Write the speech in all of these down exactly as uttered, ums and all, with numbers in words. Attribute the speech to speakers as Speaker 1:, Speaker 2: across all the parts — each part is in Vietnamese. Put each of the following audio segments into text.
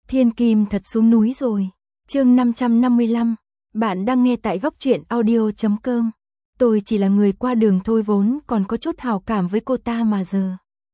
Speaker 1: Thiên kim thật xuống núi rồi. Chương năm trăm năm mươi lăm. Bạn đang nghe tại góc truyện audio chấm com. Tôi chỉ là người qua đường thôi, vốn còn có chút hào cảm với cô ta mà giờ.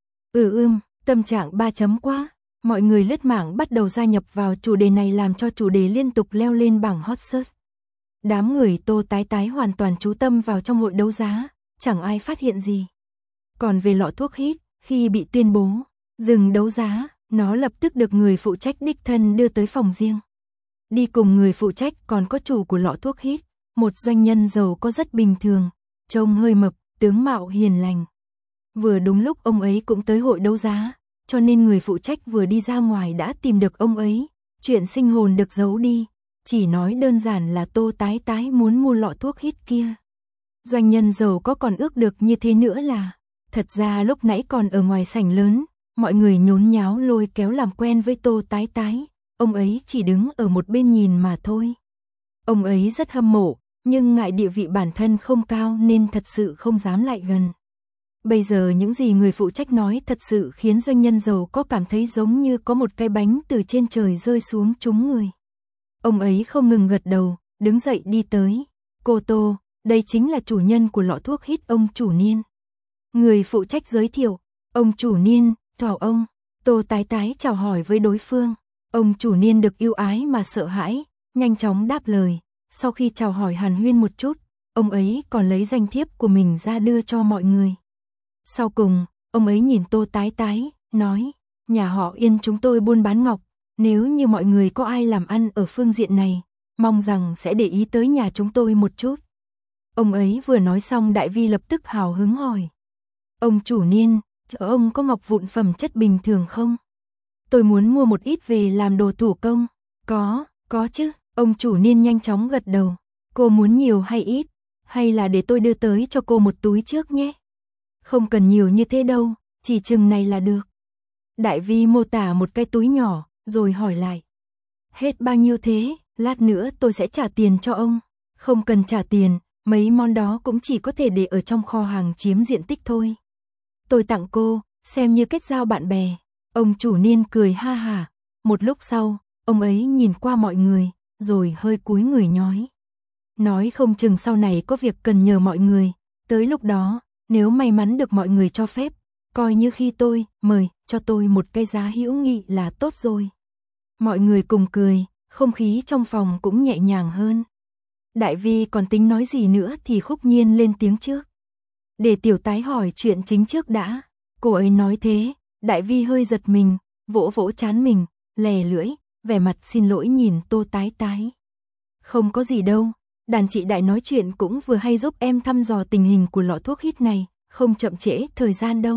Speaker 1: Ừ ưm, tâm trạng ba chấm quá. Mọi người lướt mạng bắt đầu gia nhập vào chủ đề này, làm cho chủ đề liên tục leo lên bảng hot search. Đám người Tô Tái Tái hoàn toàn chú tâm vào trong hội đấu giá, chẳng ai phát hiện gì. Còn về lọ thuốc hít, khi bị tuyên bố dừng đấu giá, nó lập tức được người phụ trách đích thân đưa tới phòng riêng. Đi cùng người phụ trách còn có chủ của lọ thuốc hít, một doanh nhân giàu có rất bình thường, trông hơi mập, tướng mạo hiền lành. Vừa đúng lúc ông ấy cũng tới hội đấu giá, cho nên người phụ trách vừa đi ra ngoài đã tìm được ông ấy. Chuyện sinh hồn được giấu đi, chỉ nói đơn giản là Tô Tái Tái muốn mua lọ thuốc hít kia. Doanh nhân giàu có còn ước được như thế nữa là, thật ra lúc nãy còn ở ngoài sảnh lớn, mọi người nhốn nháo lôi kéo làm quen với Tô Tái Tái, ông ấy chỉ đứng ở một bên nhìn mà thôi. Ông ấy rất hâm mộ, nhưng ngại địa vị bản thân không cao nên thật sự không dám lại gần. Bây giờ những gì người phụ trách nói thật sự khiến doanh nhân giàu có cảm thấy giống như có một cái bánh từ trên trời rơi xuống trúng người. Ông ấy không ngừng gật đầu, đứng dậy đi tới. Cô Tô, đây chính là chủ nhân của lọ thuốc hít ông chủ Niên. Người phụ trách giới thiệu, ông chủ Niên, chào ông. Tô Tái Tái chào hỏi với đối phương. Ông chủ Niên được yêu ái mà sợ hãi, nhanh chóng đáp lời. Sau khi chào hỏi hàn huyên một chút, ông ấy còn lấy danh thiếp của mình ra đưa cho mọi người. Sau cùng, ông ấy nhìn Tô Tái Tái, nói, nhà họ Yên chúng tôi buôn bán ngọc, nếu như mọi người có ai làm ăn ở phương diện này, mong rằng sẽ để ý tới nhà chúng tôi một chút. Ông ấy vừa nói xong, Đại Vi lập tức hào hứng hỏi. Ông chủ Niên, chợ ông có ngọc vụn phẩm chất bình thường không? Tôi muốn mua một ít về làm đồ thủ công. Có, có chứ. Ông chủ Niên nhanh chóng gật đầu. Cô muốn nhiều hay ít? Hay là để tôi đưa tới cho cô một túi trước nhé? Không cần nhiều như thế đâu, chỉ chừng này là được. Đại Vi mô tả một cái túi nhỏ, rồi hỏi lại. Hết bao nhiêu thế? Lát nữa tôi sẽ trả tiền cho ông. Không cần trả tiền, mấy món đó cũng chỉ có thể để ở trong kho hàng chiếm diện tích thôi. Tôi tặng cô, xem như kết giao bạn bè. Ông chủ Niên cười ha hả. Một lúc sau, ông ấy nhìn qua mọi người, rồi hơi cúi người nhói. Nói không chừng sau này có việc cần nhờ mọi người. Tới lúc đó, nếu may mắn được mọi người cho phép, coi như khi tôi mời cho tôi một cái giá hữu nghị là tốt rồi. Mọi người cùng cười, không khí trong phòng cũng nhẹ nhàng hơn. Đại Vi còn tính nói gì nữa thì Khúc Nhiên lên tiếng trước. Để Tiểu Tái hỏi chuyện chính trước đã. Cô ấy nói thế, Đại Vi hơi giật mình, vỗ vỗ trán mình, lè lưỡi, vẻ mặt xin lỗi nhìn Tô Tái Tái. Không có gì đâu, đàn chị Đại nói chuyện cũng vừa hay giúp em thăm dò tình hình của lọ thuốc hít này, không chậm trễ thời gian đâu.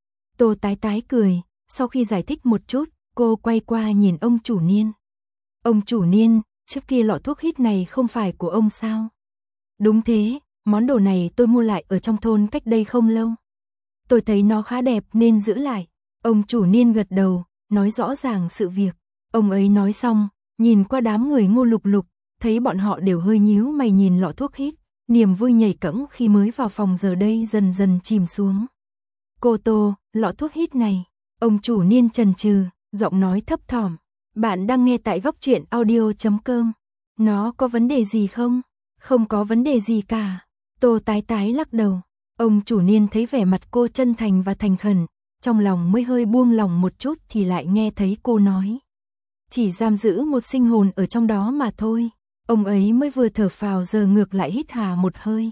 Speaker 1: Tô Tái Tái cười, sau khi giải thích một chút, cô quay qua nhìn ông chủ Niên. Ông chủ Niên, trước kia lọ thuốc hít này không phải của ông sao? Đúng thế, món đồ này tôi mua lại ở trong thôn cách đây không lâu. Tôi thấy nó khá đẹp nên giữ lại. Ông chủ Niên gật đầu, nói rõ ràng sự việc. Ông ấy nói xong, nhìn qua đám người Ngô Lục Lục, thấy bọn họ đều hơi nhíu mày nhìn lọ thuốc hít, niềm vui nhảy cẫng khi mới vào phòng giờ đây dần dần chìm xuống. Cô Tô, lọ thuốc hít này, ông chủ Niên chần chừ, giọng nói thấp thỏm. Bạn đang nghe tại góc truyện audio chấm com. Nó có vấn đề gì không? Không có vấn đề gì cả. Tô Tái Tái lắc đầu. Ông chủ Niên thấy vẻ mặt cô chân thành và thành khẩn, trong lòng mới hơi buông lòng một chút thì lại nghe thấy cô nói. Chỉ giam giữ một sinh hồn ở trong đó mà thôi. Ông ấy mới vừa thở phào giờ ngược lại hít hà một hơi.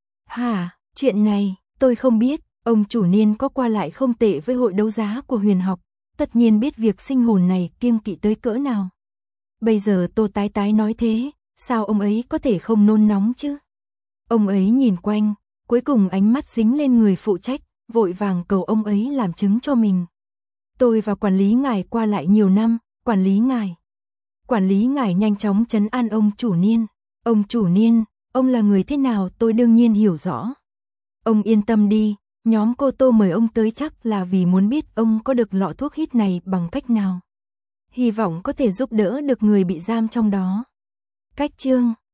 Speaker 1: Hả, chuyện này, tôi không biết. Ông chủ Niên có qua lại không tệ với hội đấu giá của Huyền Học, tất nhiên biết việc sinh hồn này kiêng kỵ tới cỡ nào. Bây giờ Tô Tái Tái nói thế, sao ông ấy có thể không nôn nóng chứ? Ông ấy nhìn quanh, cuối cùng ánh mắt dính lên người phụ trách, vội vàng cầu ông ấy làm chứng cho mình. Tôi và quản lý ngài qua lại nhiều năm, quản lý ngài. Quản lý ngài nhanh chóng trấn an ông chủ Niên. Ông chủ Niên, ông là người thế nào tôi đương nhiên hiểu rõ. Ông yên tâm đi, nhóm cô Tô mời ông tới chắc là vì muốn biết ông có được lọ thuốc hít này bằng cách nào. Hy vọng có thể giúp đỡ được người bị giam trong đó. Cách chương